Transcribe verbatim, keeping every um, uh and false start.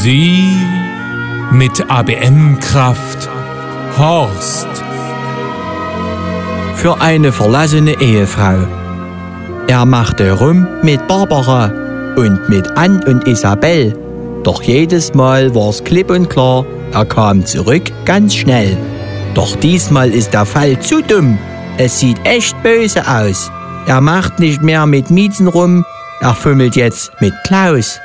Sie mit A B M-Kraft Horst. Für eine verlassene Ehefrau. Er machte rum mit Barbara und mit Ann und Isabel. Doch jedes Mal war's klipp und klar, er kam zurück ganz schnell. Doch diesmal ist der Fall zu dumm. Es sieht echt böse aus. Er macht nicht mehr mit Miezen rum, er fummelt jetzt mit Klaus.